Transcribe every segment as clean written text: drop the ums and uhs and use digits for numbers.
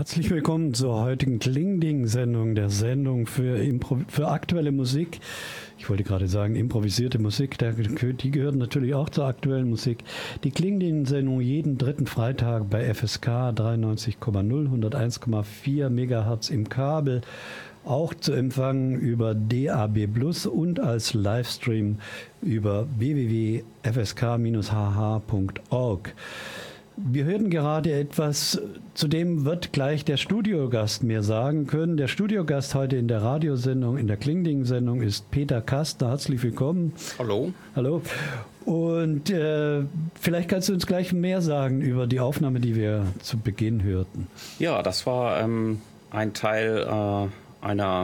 Herzlich willkommen zur heutigen Klingding-Sendung, der Sendung für aktuelle Musik. Ich wollte gerade sagen, improvisierte Musik, die gehört natürlich auch zur aktuellen Musik. Die Klingding-Sendung jeden dritten Freitag bei FSK 93,0, 101,4 MHz im Kabel, auch zu empfangen über DAB+ und als Livestream über www.fsk-hh.org. Wir hörten gerade etwas, zu dem wird gleich der Studiogast mehr sagen können. Der Studiogast heute in der Radiosendung, in der Klingding-Sendung ist Peter Kastner. Herzlich willkommen. Hallo. Hallo. Und vielleicht kannst du uns gleich mehr sagen über die Aufnahme, die wir zu Beginn hörten. Ja, das war ein Teil einer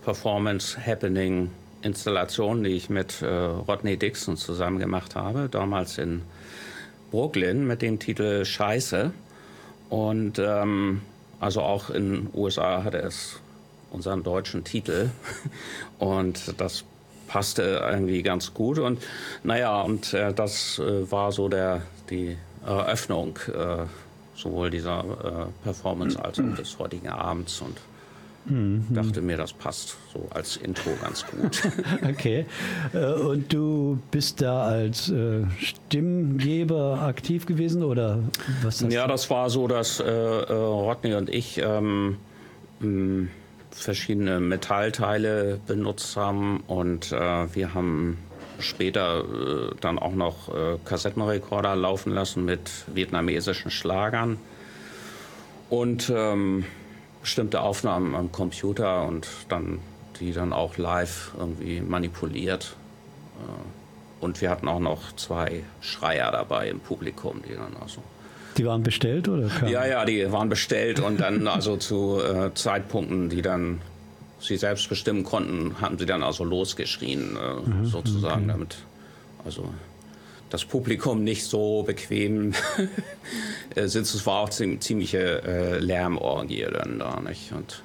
Performance-Happening-Installation, die ich mit Rodney Dixon zusammen gemacht habe, damals in Brooklyn mit dem Titel Scheiße. Und also auch in den USA hatte es unseren deutschen Titel und das passte irgendwie ganz gut. Und naja, und das war so die Eröffnung sowohl dieser Performance als auch des heutigen Abends. Und dachte mir, das passt so als Intro ganz gut. Okay. Und du bist da als Stimmgeber aktiv gewesen oder was? Ja, das war so, dass Rodney und ich verschiedene Metallteile benutzt haben und wir haben später dann auch noch Kassettenrekorder laufen lassen mit vietnamesischen Schlagern und bestimmte Aufnahmen am Computer und die dann auch live irgendwie manipuliert. Und wir hatten auch noch 2 Schreier dabei im Publikum, die dann also. Die waren bestellt oder? Ja, die waren bestellt und dann also zu Zeitpunkten, die dann sie selbst bestimmen konnten, haben sie dann also losgeschrien, sozusagen, okay. Damit also das Publikum nicht so bequem sitzt. Es war auch ziemliche Lärmorgie dann da, nicht? Und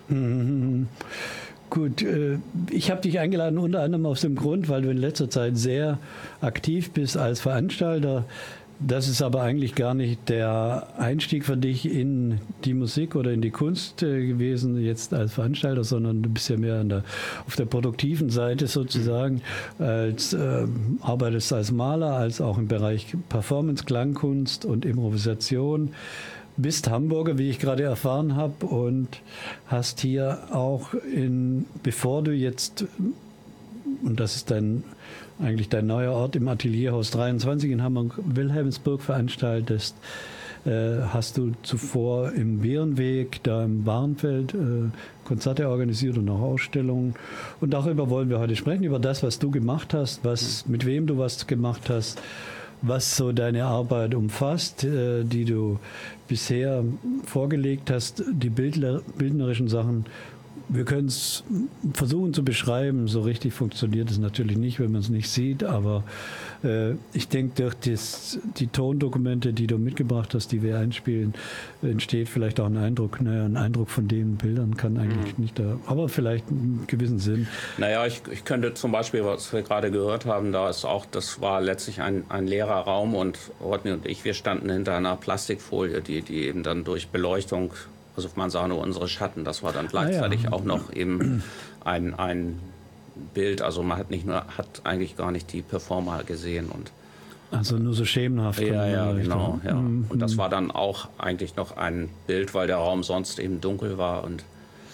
Gut, ich habe dich eingeladen unter anderem aus dem Grund, weil du in letzter Zeit sehr aktiv bist als Veranstalter. Das ist aber eigentlich gar nicht der Einstieg für dich in die Musik oder in die Kunst gewesen, jetzt als Veranstalter, sondern du bist ja mehr auf der produktiven Seite sozusagen, arbeitest als Maler, als auch im Bereich Performance, Klangkunst und Improvisation. Bist Hamburger, wie ich gerade erfahren habe, und hast hier auch bevor du jetzt, und das ist eigentlich dein neuer Ort im Atelierhaus 23 in Hamburg-Wilhelmsburg veranstaltest, hast du zuvor im Bärenweg, da im Bahrenfeld, Konzerte organisiert und auch Ausstellungen. Und darüber wollen wir heute sprechen, über das, was du gemacht hast, mit wem du was gemacht hast, was so deine Arbeit umfasst, die du bisher vorgelegt hast, die bildnerischen Sachen. Wir können es versuchen zu beschreiben, so richtig funktioniert es natürlich nicht, wenn man es nicht sieht, aber ich denke, durch die Tondokumente, die du mitgebracht hast, die wir einspielen, entsteht vielleicht auch ein Eindruck. Naja, ein Eindruck von den Bildern kann eigentlich nicht da, aber vielleicht einen gewissen Sinn. Naja, ich könnte zum Beispiel, was wir gerade gehört haben, das war letztlich ein leerer Raum und Rodney und ich, wir standen hinter einer Plastikfolie, die eben dann durch Beleuchtung, also man sah nur unsere Schatten, das war dann gleichzeitig auch noch eben ein Bild, also man hat eigentlich gar nicht die Performer gesehen. Und also nur so schemenhaft. Ja, genau. Ja. Und das war dann auch eigentlich noch ein Bild, weil der Raum sonst eben dunkel war. Und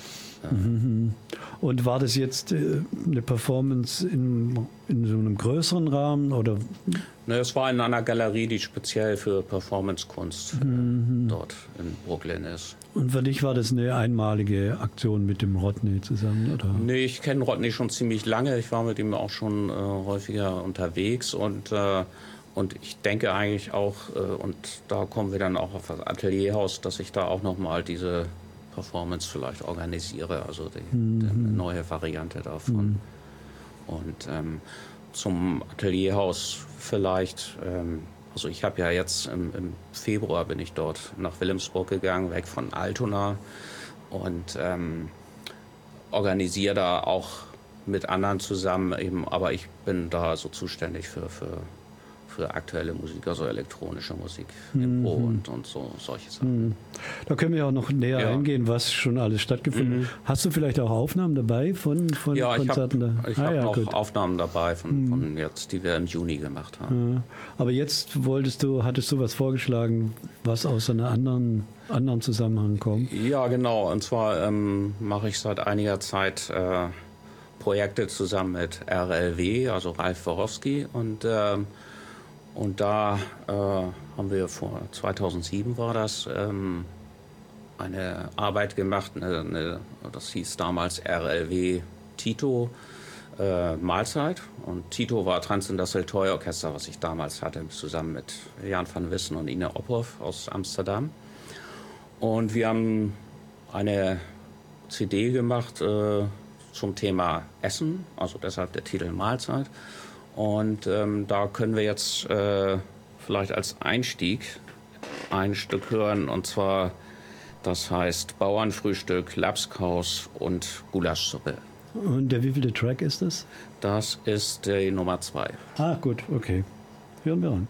war das jetzt eine Performance in so einem größeren Rahmen? Oder? Ne, es war in einer Galerie, die speziell für Performance-Kunst dort in Brooklyn ist. Und für dich war das eine einmalige Aktion mit dem Rodney zusammen, oder? Nee, ich kenne Rodney schon ziemlich lange. Ich war mit ihm auch schon häufiger unterwegs und ich denke eigentlich auch, und da kommen wir dann auch auf das Atelierhaus, dass ich da auch nochmal diese Performance vielleicht organisiere, also die neue Variante davon. Und zum Atelierhaus vielleicht, also ich habe ja jetzt im Februar bin ich dort nach Wilhelmsburg gegangen, weg von Altona und organisiere da auch mit anderen zusammen eben, aber ich bin da so zuständig für für aktuelle Musik, also elektronische Musik, Impro und so solche Sachen. Da können wir auch noch näher eingehen, was schon alles stattgefunden hat. Hast du vielleicht auch Aufnahmen dabei von Konzerten? Ich habe auch Aufnahmen dabei von jetzt, die wir im Juni gemacht haben. Ja. Aber jetzt hattest du was vorgeschlagen, was aus einem anderen Zusammenhang kommt? Ja, genau. Und zwar mache ich seit einiger Zeit Projekte zusammen mit RLW, also Ralf Warowski. Und da haben wir 2007 war das, eine Arbeit gemacht, das hieß damals RLW Tito Mahlzeit. Und Tito war Transindustrial Toy Orchester, was ich damals hatte, zusammen mit Jan van Wissen und Ina Ophoff aus Amsterdam. Und wir haben eine CD gemacht zum Thema Essen, also deshalb der Titel Mahlzeit. Und da können wir jetzt vielleicht als Einstieg ein Stück hören, und zwar, das heißt Bauernfrühstück, Lapskaus und Gulaschsuppe. Und der wievielte Track ist das? Das ist die Nummer 2. Ah, gut, okay. Hören wir an.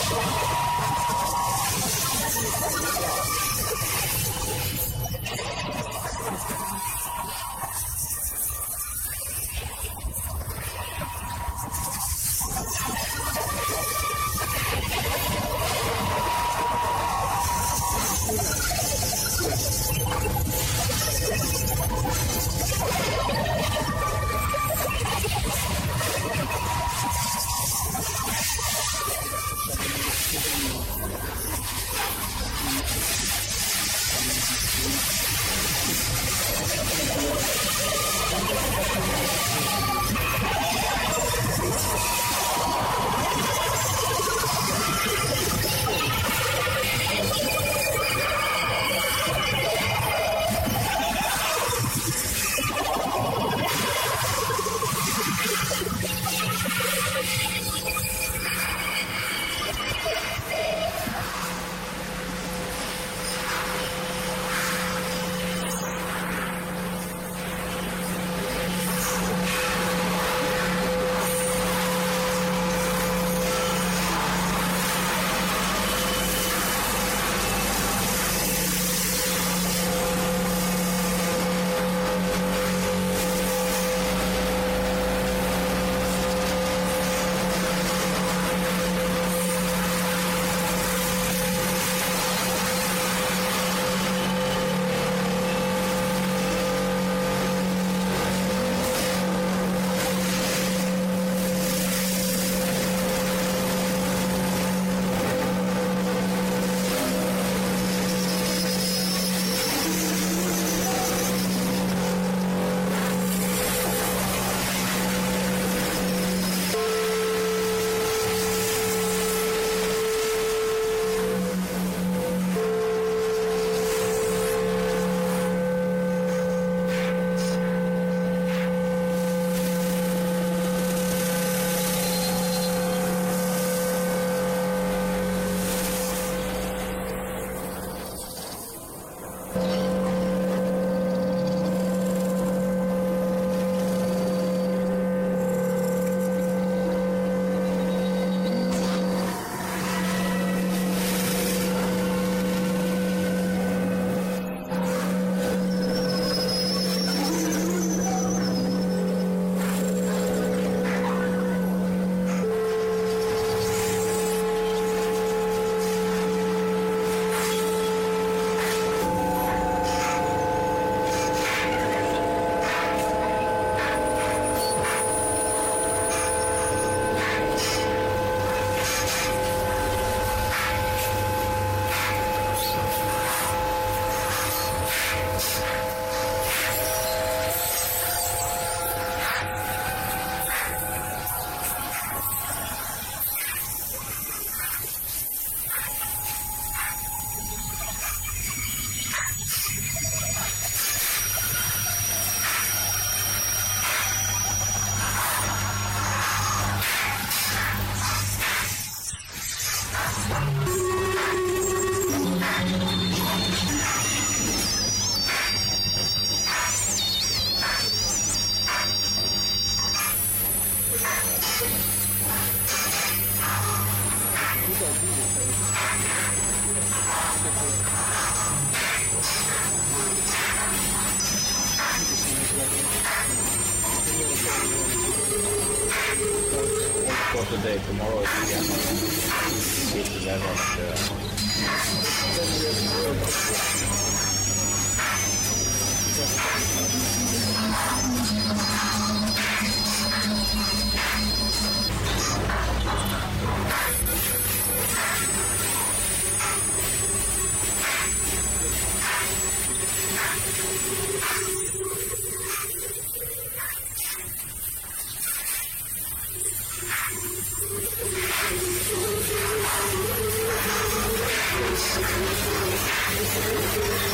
for today. Tomorrow is again the level of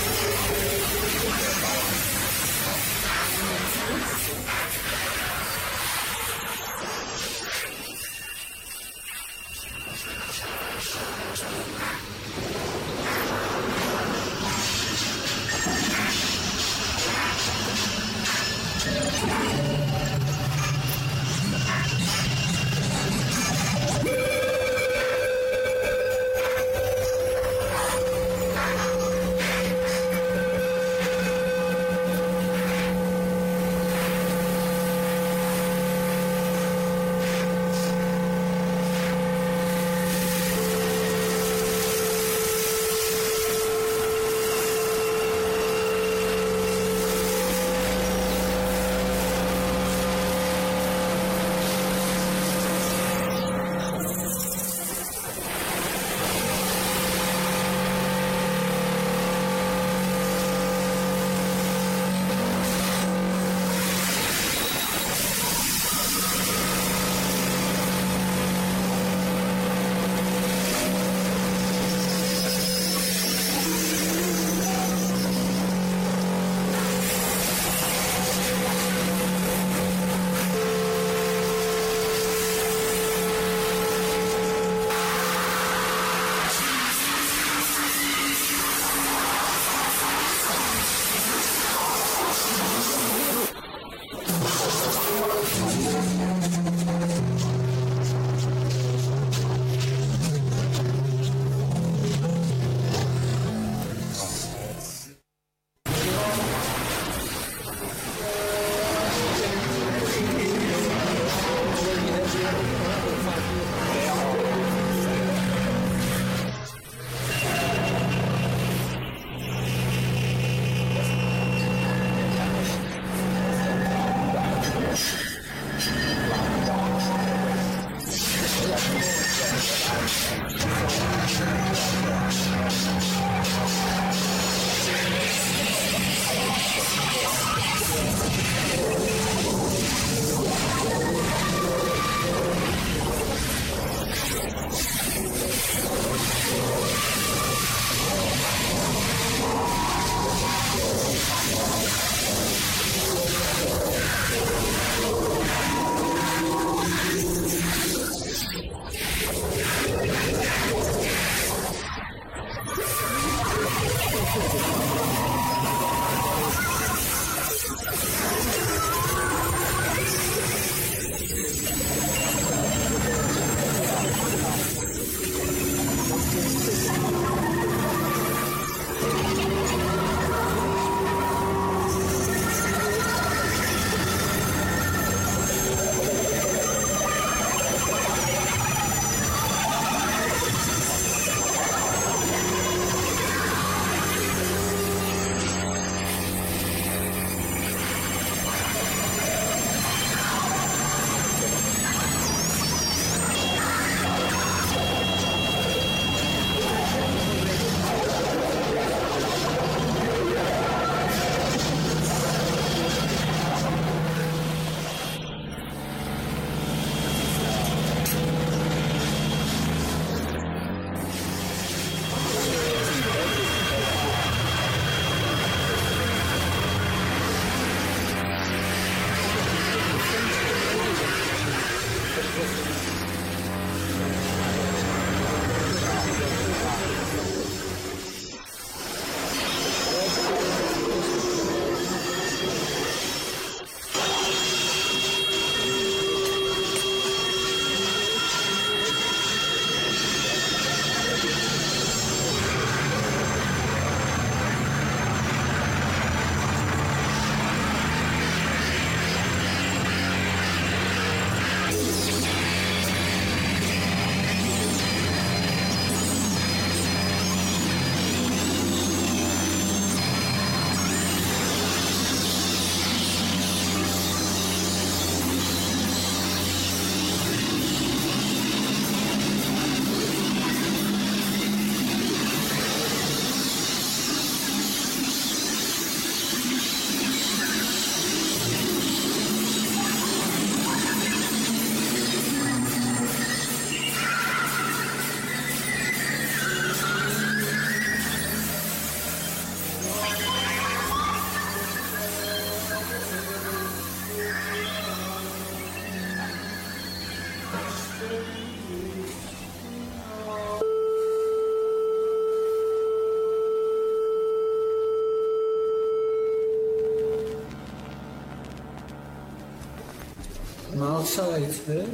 Mahlzeit, ne?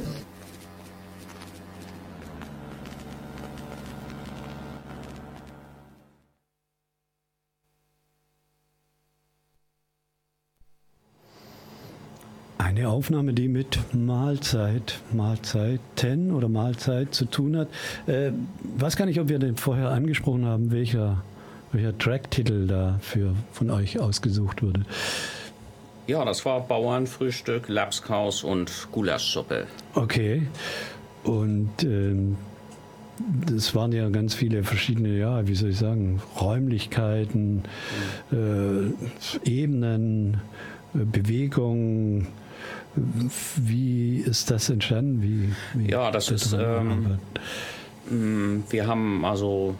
Eine Aufnahme, die mit Mahlzeiten oder Mahlzeit zu tun hat. Weiß gar nicht, ob wir den vorher angesprochen haben, welcher Tracktitel dafür von euch ausgesucht wurde. Ja, das war Bauernfrühstück, Lapskaus und Gulaschsuppe. Okay. Und das waren ja ganz viele verschiedene, ja, wie soll ich sagen, Räumlichkeiten, Ebenen, Bewegungen. Wie ist das entstanden? Wie ja, das ist, wir haben also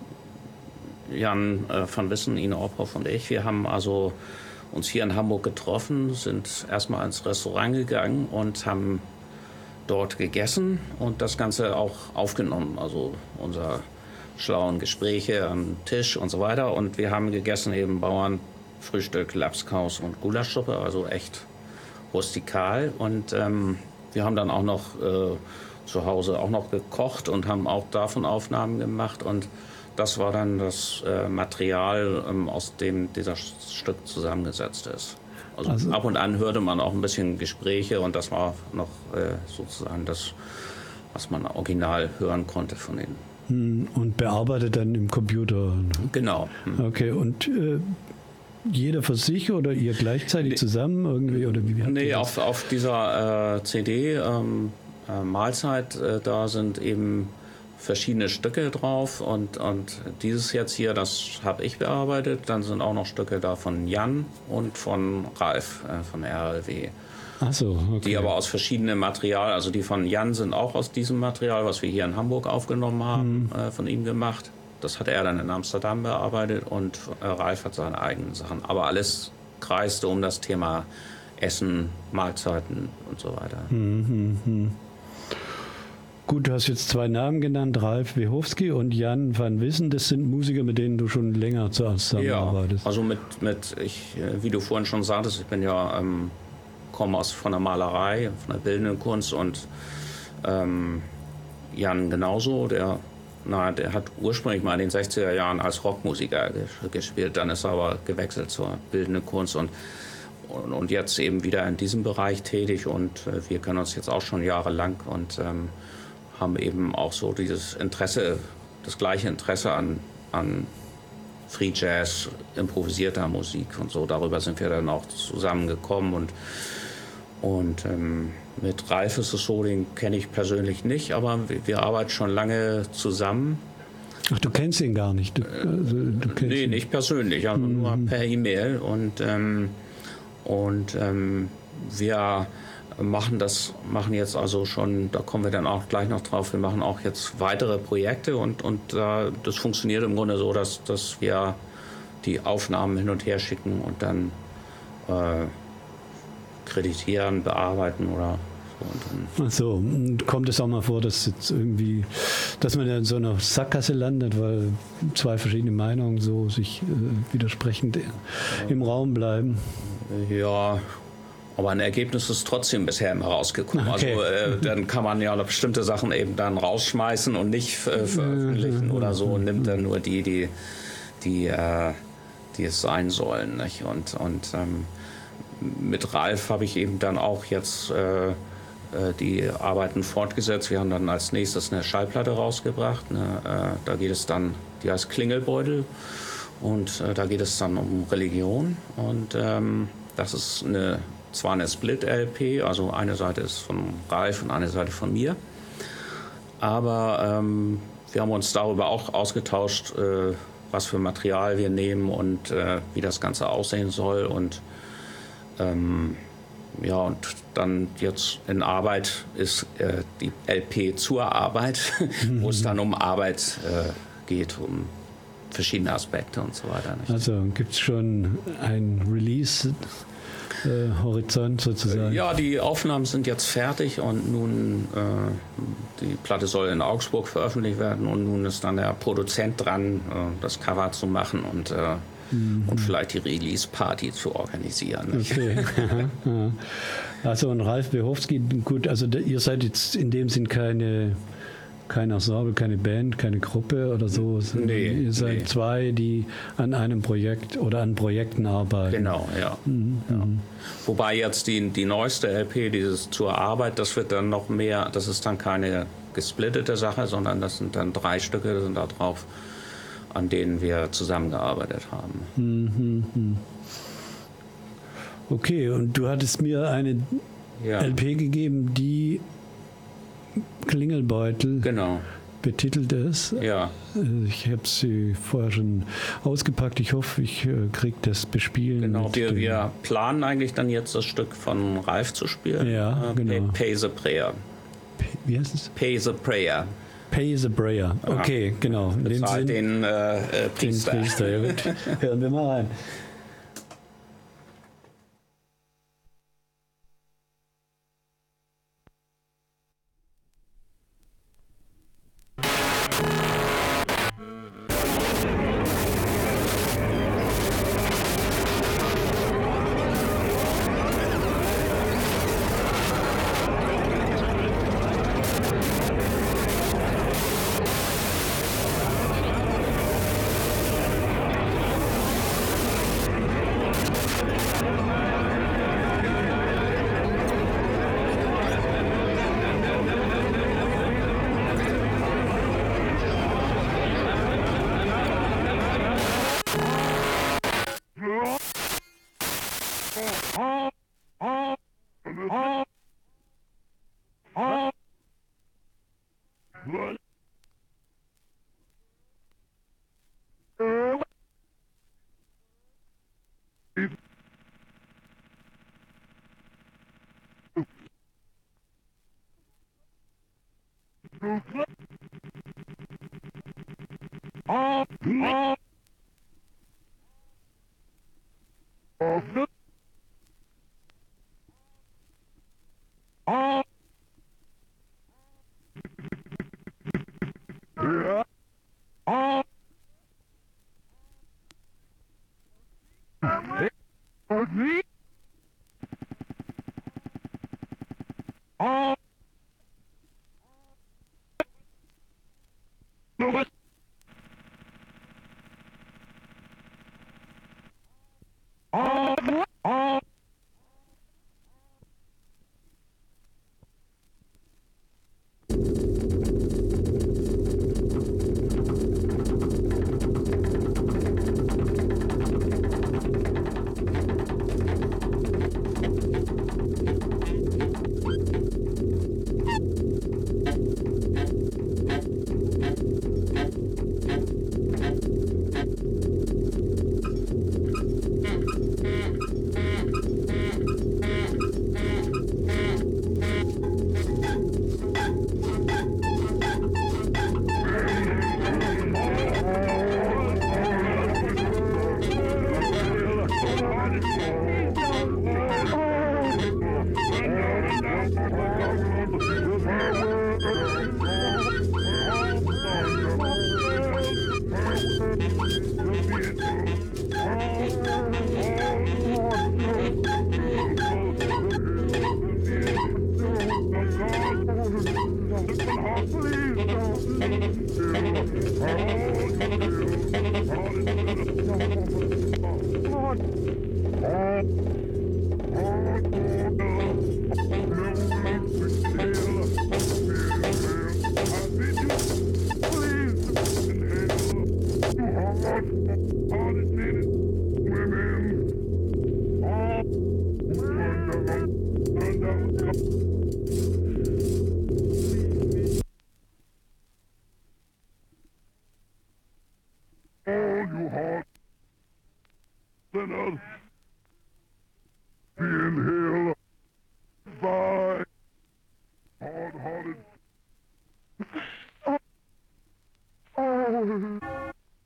Jan van Wissen, Ine Ophoff und ich, wir haben also uns hier in Hamburg getroffen, sind erstmal ins Restaurant gegangen und haben dort gegessen und das Ganze auch aufgenommen, also unsere schlauen Gespräche am Tisch und so weiter. Und wir haben gegessen eben Bauernfrühstück, Lapskaus und Gulaschsuppe, also echt rustikal. Und wir haben dann auch noch zu Hause auch noch gekocht und haben auch davon Aufnahmen gemacht. Und das war dann das Material, aus dem dieser Stück zusammengesetzt ist. Also ab und an hörte man auch ein bisschen Gespräche und das war noch sozusagen das, was man original hören konnte von ihnen. Und bearbeitet dann im Computer? Genau. Okay, und jeder für sich oder ihr gleichzeitig zusammen irgendwie? Oder wie nee, auf dieser CD Mahlzeit, da sind eben verschiedene Stücke drauf und dieses jetzt hier, das habe ich bearbeitet. Dann sind auch noch Stücke da von Jan und von Ralf von RLW. Ach so, okay. Die aber aus verschiedenem Material, also die von Jan sind auch aus diesem Material, was wir hier in Hamburg aufgenommen haben, von ihm gemacht. Das hat er dann in Amsterdam bearbeitet und Ralf hat seine eigenen Sachen. Aber alles kreiste um das Thema Essen, Mahlzeiten und so weiter. Gut, du hast jetzt zwei Namen genannt, Ralf Wehowski und Jan van Wissen. Das sind Musiker, mit denen du schon länger zusammenarbeitest. Ja, also wie du vorhin schon sagtest, ich bin ja komme von der Malerei, von der bildenden Kunst und Jan genauso, der hat ursprünglich mal in den 60er Jahren als Rockmusiker gespielt, dann ist er aber gewechselt zur bildenden Kunst und jetzt eben wieder in diesem Bereich tätig und wir kennen uns jetzt auch schon jahrelang und haben eben auch so dieses Interesse, das gleiche Interesse an Free Jazz, improvisierter Musik und so. Darüber sind wir dann auch zusammengekommen und mit Ralf ist es so, den kenne ich persönlich nicht, aber wir arbeiten schon lange zusammen. Ach, du kennst ihn gar nicht? Du kennst nee, nicht persönlich, also nur per E-Mail und wir machen jetzt also schon, da kommen wir dann auch gleich noch drauf, wir machen auch jetzt weitere Projekte und das funktioniert im Grunde so, dass wir die Aufnahmen hin und her schicken und dann kreditieren, bearbeiten oder so. Ach so, und kommt es auch mal vor, dass man in so einer Sackgasse landet, weil zwei verschiedene Meinungen so sich widersprechend im Raum bleiben? Ja, aber ein Ergebnis ist trotzdem bisher immer rausgekommen. Okay. Also dann kann man ja bestimmte Sachen eben dann rausschmeißen und nicht veröffentlichen oder so und nimmt dann nur die es sein sollen. Nicht? Und mit Ralf habe ich eben dann auch jetzt die Arbeiten fortgesetzt. Wir haben dann als nächstes eine Schallplatte rausgebracht. Da geht es dann, die heißt Klingelbeutel und da geht es dann um Religion und das ist zwar eine Split-LP, also eine Seite ist von Ralf und eine Seite von mir, aber wir haben uns darüber auch ausgetauscht, was für Material wir nehmen und wie das Ganze aussehen soll und und dann jetzt in Arbeit ist die LP zur Arbeit, wo es dann um Arbeit geht, um verschiedene Aspekte und so weiter. Nicht? Also gibt es schon ein Release Horizont sozusagen? Ja, die Aufnahmen sind jetzt fertig und nun, die Platte soll in Augsburg veröffentlicht werden und nun ist dann der Produzent dran, das Cover zu machen und vielleicht die Release-Party zu organisieren. Nicht? Okay. Also und Ralf Behofsky, gut, also ihr seid jetzt in dem Sinn kein Ensemble, keine Band, keine Gruppe oder so. Nee, ihr seid zwei, die an einem Projekt oder an Projekten arbeiten. Genau, ja. Ja. Wobei jetzt die neueste LP, dieses Zur Arbeit, das wird dann noch mehr, das ist dann keine gesplittete Sache, sondern das sind dann 3 Stücke, die sind da drauf, an denen wir zusammengearbeitet haben. Okay, und du hattest mir eine LP gegeben, die Klingelbeutel betitelt ist. Ja. Ich habe sie vorher schon ausgepackt. Ich hoffe, ich kriege das bespielen. Genau, wir planen eigentlich dann jetzt das Stück von Ralf zu spielen. Ja, genau. Pay the Prayer. Wie heißt es? Pay the Prayer. Pay the Prayer. Okay, genau. Bezahlt den Priester. Den Priester. Ja, gut. Hören wir mal rein.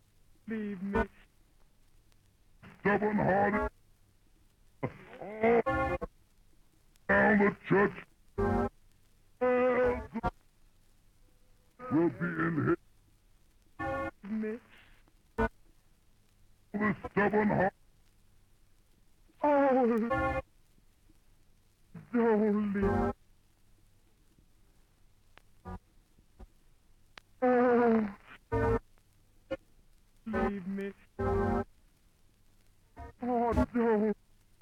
Leave me. Stubborn hearted. church will be in his the stubborn heart. Oh, don't leave. Oh, leave me. Oh, don't.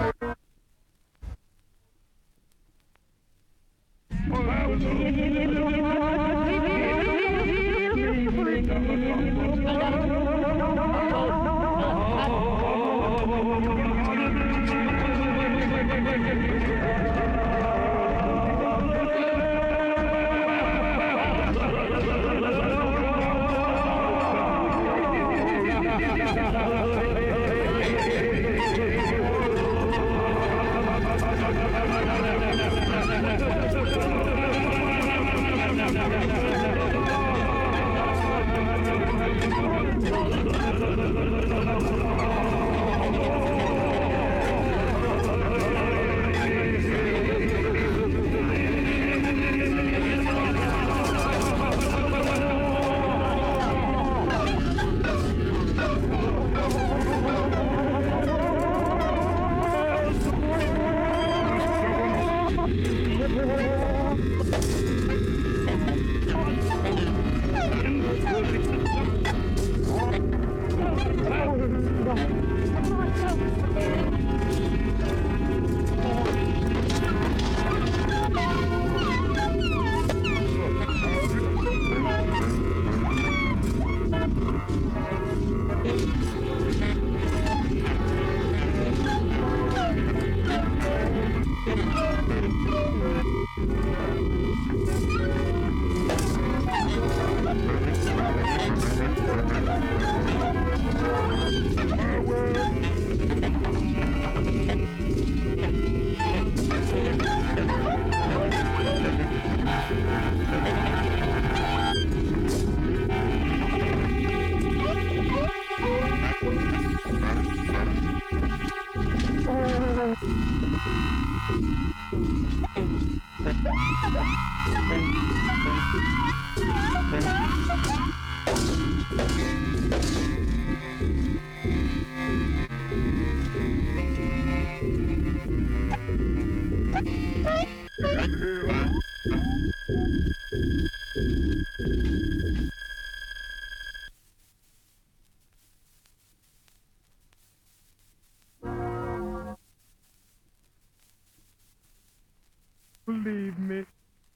Believe me.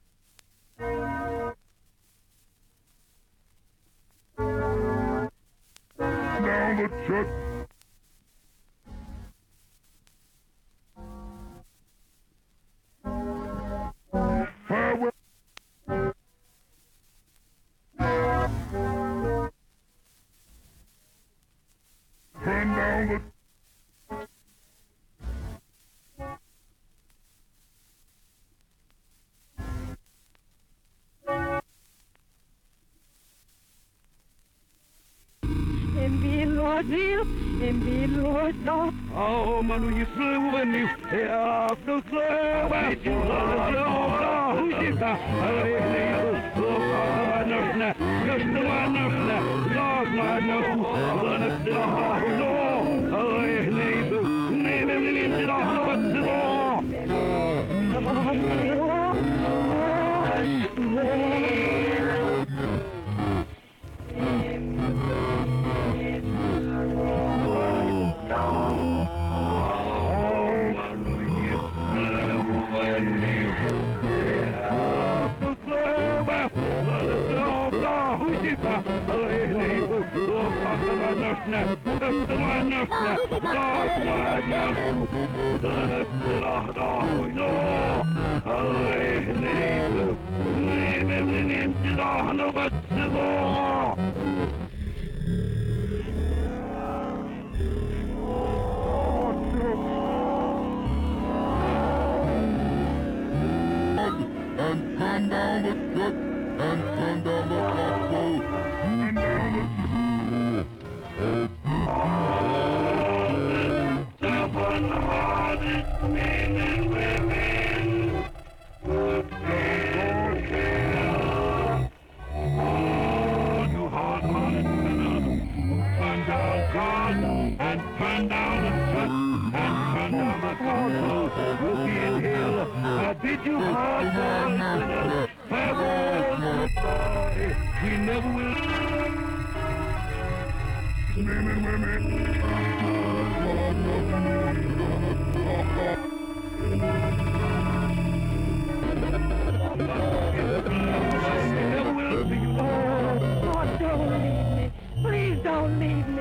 Now the church. Farewell. Turn down the Oh, Manu, you flew when you have the flow. and turn down the church and turn down the crossroads and down the We never will. Never will be. Oh, don't leave me. Please don't leave me.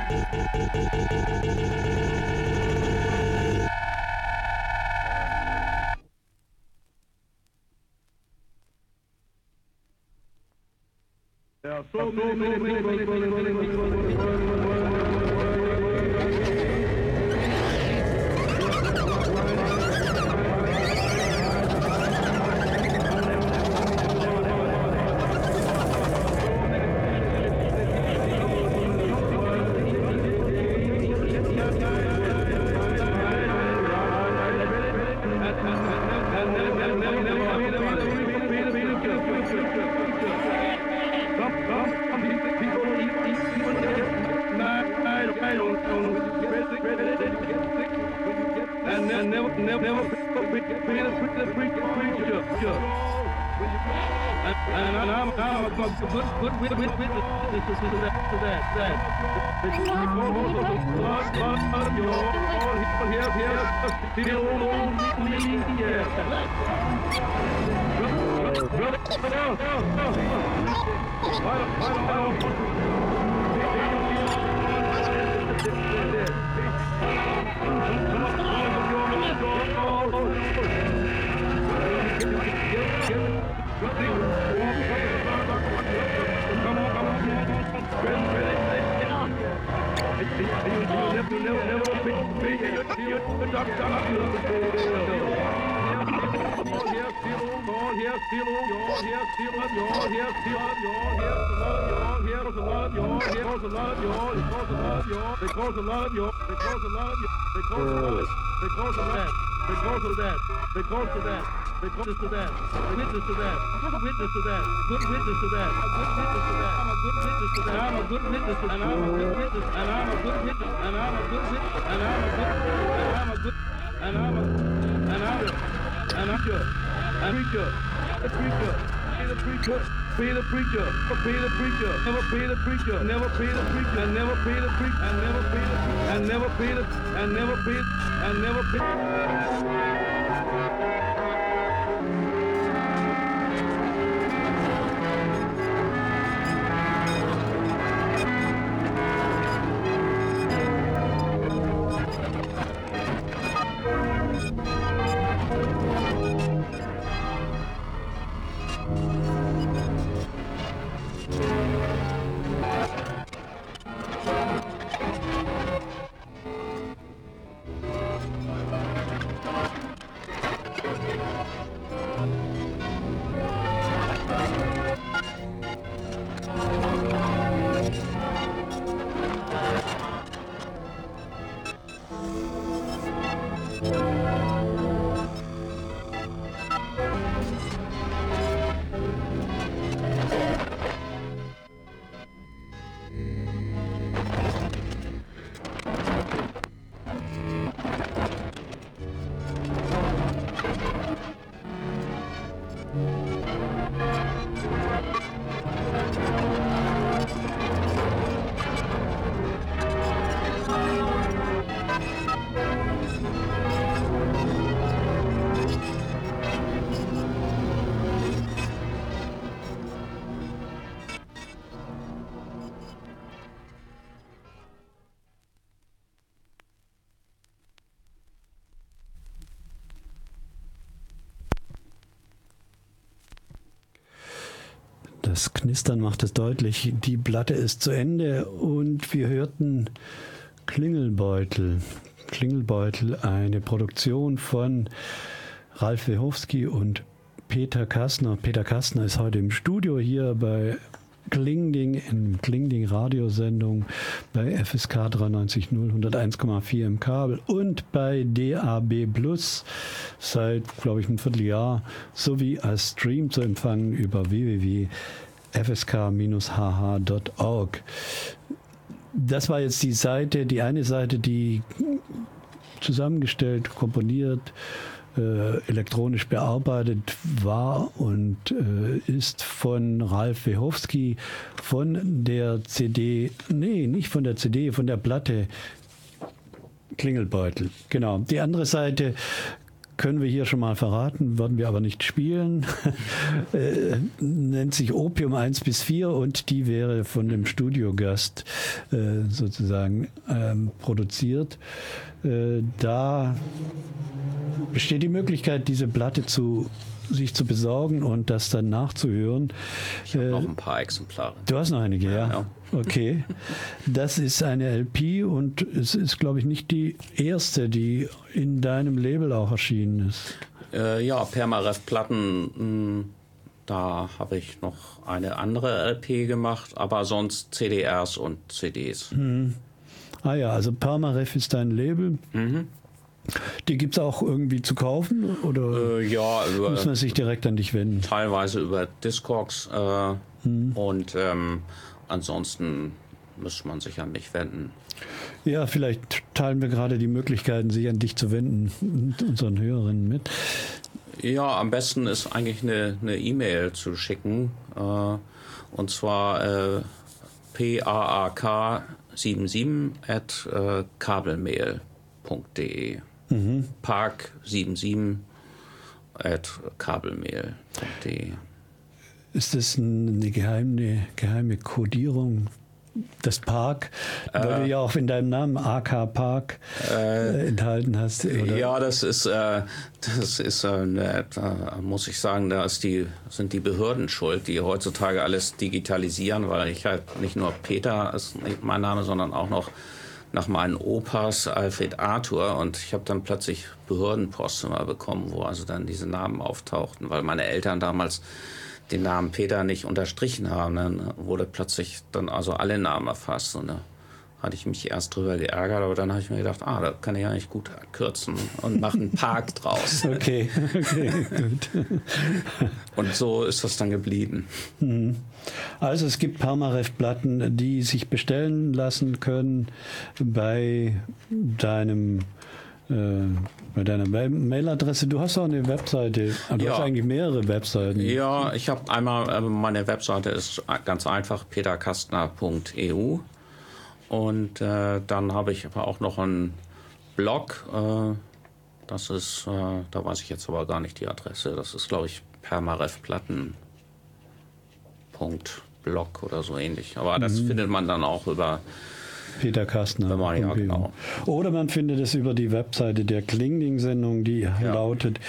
There are so many Das Knistern macht es deutlich. Die Platte ist zu Ende und wir hörten Klingelbeutel. Klingelbeutel, eine Produktion von Ralf Wehowski und Peter Kastner. Peter Kastner ist heute im Studio hier bei Klingding, in Klingding Radiosendung bei FSK 93.0 101,4 im Kabel und bei DAB Plus seit, glaube ich, einem Vierteljahr sowie als Stream zu empfangen über www.fsk-hh.org. Das war jetzt die eine Seite, die zusammengestellt, komponiert, elektronisch bearbeitet war und ist von Ralf Wehowski von der CD, nicht von der CD, von der Platte Klingelbeutel. Genau. Die andere Seite können wir hier schon mal verraten, werden wir aber nicht spielen. Nennt sich Opium 1-4 und die wäre von dem Studiogast sozusagen produziert. Da besteht die Möglichkeit, diese Platte sich zu besorgen und das dann nachzuhören. Ich habe noch ein paar Exemplare. Du hast noch einige, ja? Ja. Okay. Das ist eine LP und es ist, glaube ich, nicht die erste, die in deinem Label auch erschienen ist. Ja, Permaref Platten, da habe ich noch eine andere LP gemacht, aber sonst CDRs und CDs. Ah ja, also Permaref ist dein Label. Die gibt es auch irgendwie zu kaufen oder Ja, muss man sich direkt an dich wenden? teilweise über Discogs und ansonsten müsste man sich an mich wenden. Ja, vielleicht teilen wir gerade die Möglichkeiten, sich an dich zu wenden, und unseren Hörerinnen mit. Ja, am besten ist eigentlich eine E-Mail zu schicken und zwar paak77@kabelmail.de. Park77@kabelmail.de. Ist das eine geheime Kodierung? Das Park, weil du ja auch in deinem Namen AK Park enthalten hast. Oder? Ja, das ist da muss ich sagen, sind die Behörden schuld, die heutzutage alles digitalisieren, weil ich halt nicht nur Peter ist nicht mein Name, sondern auch noch nach meinen Opas Alfred Arthur und ich habe dann plötzlich Behördenpost immer bekommen, wo also dann diese Namen auftauchten, weil meine Eltern damals den Namen Peter nicht unterstrichen haben. Dann wurde plötzlich dann also alle Namen erfasst und da hatte ich mich erst drüber geärgert, aber dann habe ich mir gedacht, da kann ich ja nicht gut kürzen und mache einen Park draus. Okay, gut. Und so ist das dann geblieben. Also es gibt Permaref-Platten, die sich bestellen lassen können bei deiner Mailadresse. Du hast auch eine Webseite. Du Ja. hast eigentlich mehrere Webseiten. Ja, ich habe einmal, meine Webseite ist ganz einfach, peterkastner.eu und dann habe ich aber auch noch einen Blog, das ist, da weiß ich jetzt aber gar nicht die Adresse, das ist glaube ich permarefplatten.blog oder so ähnlich, aber das findet man dann auch über Peter Kastner. Ja, genau. Oder man findet es über die Webseite der Klingding-Sendung, die lautet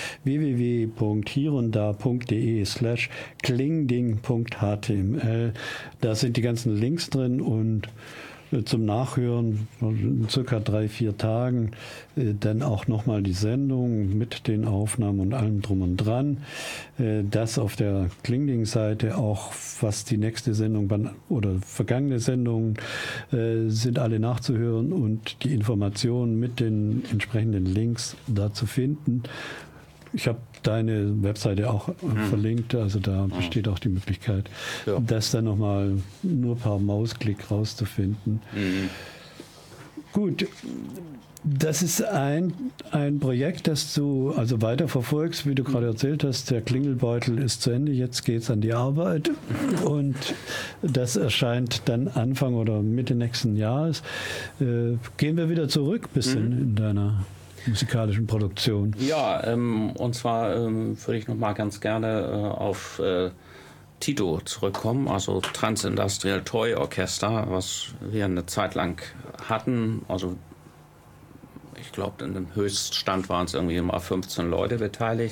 www.hierundda.de/klingding.html. Da sind die ganzen Links drin und zum Nachhören in circa 3-4 Tagen dann auch nochmal die Sendung mit den Aufnahmen und allem drum und dran. Das auf der Klingding-Seite auch, was die nächste Sendung oder vergangene Sendungen sind alle nachzuhören und die Informationen mit den entsprechenden Links da zu finden. Ich habe deine Webseite auch verlinkt, also da besteht auch die Möglichkeit, das dann nochmal nur per Mausklick rauszufinden. Gut, das ist ein Projekt, das du also weiter verfolgst, wie du gerade erzählt hast. Der Klingelbeutel ist zu Ende, jetzt geht's an die Arbeit und das erscheint dann Anfang oder Mitte nächsten Jahres. Gehen wir wieder zurück ein bisschen in deiner musikalischen Produktion. Ja, und zwar würde ich noch mal ganz gerne auf Tito zurückkommen, also Transindustrial Toy Orchester, was wir eine Zeit lang hatten. Also ich glaube, in dem Höchststand waren es irgendwie mal 15 Leute beteiligt.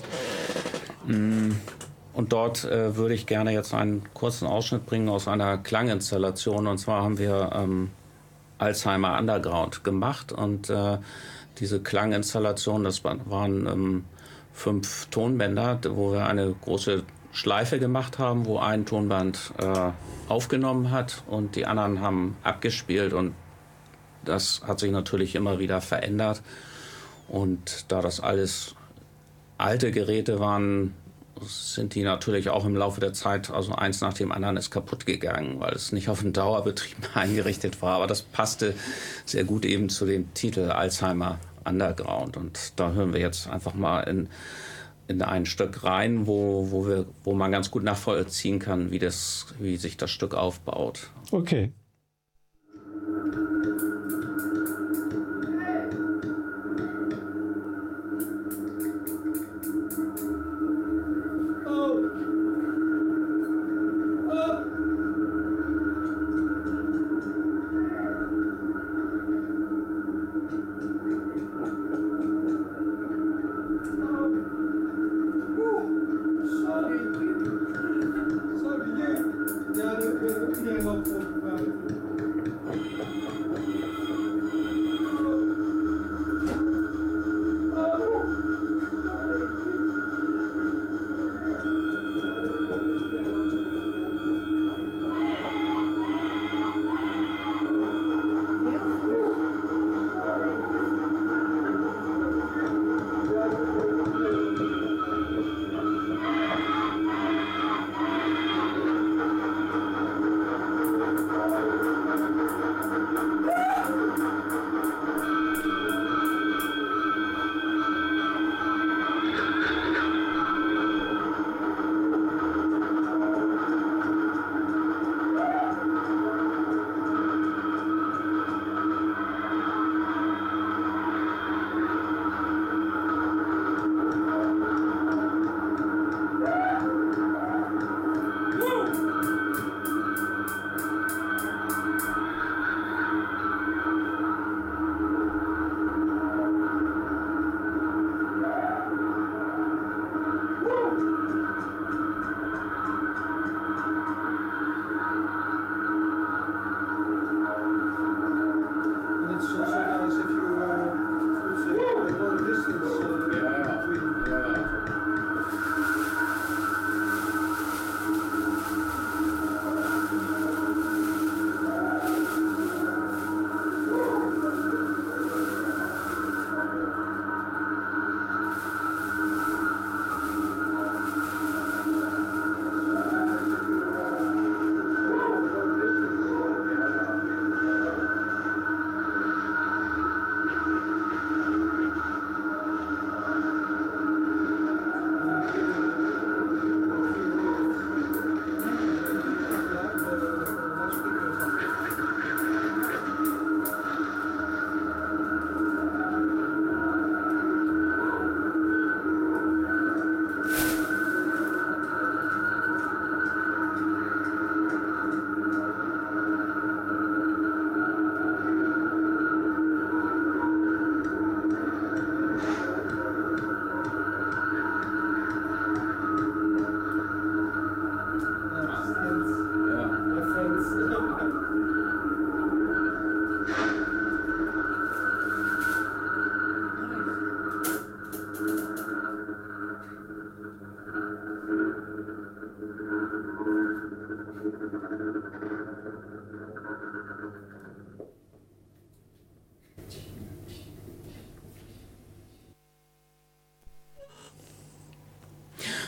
Und dort würde ich gerne jetzt einen kurzen Ausschnitt bringen aus einer Klanginstallation. Und zwar haben wir Alzheimer Underground gemacht und diese Klanginstallation, das waren 5 Tonbänder, wo wir eine große Schleife gemacht haben, wo ein Tonband aufgenommen hat und die anderen haben abgespielt und das hat sich natürlich immer wieder verändert und da das alles alte Geräte waren, sind die natürlich auch im Laufe der Zeit, also eins nach dem anderen ist kaputt gegangen, weil es nicht auf den Dauerbetrieb eingerichtet war. Aber das passte sehr gut eben zu dem Titel Alzheimer Underground. Und da hören wir jetzt einfach mal in ein Stück rein, wo man ganz gut nachvollziehen kann, wie sich das Stück aufbaut. Okay.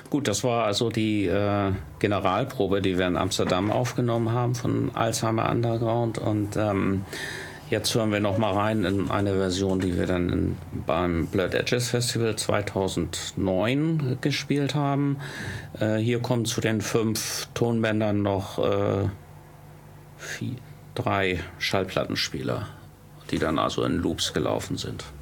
Gut, das war also die Generalprobe, die wir in Amsterdam aufgenommen haben von Alzheimer Underground. Und jetzt hören wir noch mal rein in eine Version, die wir dann beim Blurred Edges Festival 2009 gespielt haben. Hier kommen zu den 5 Tonbändern noch 3 Schallplattenspieler, die dann also in Loops gelaufen sind.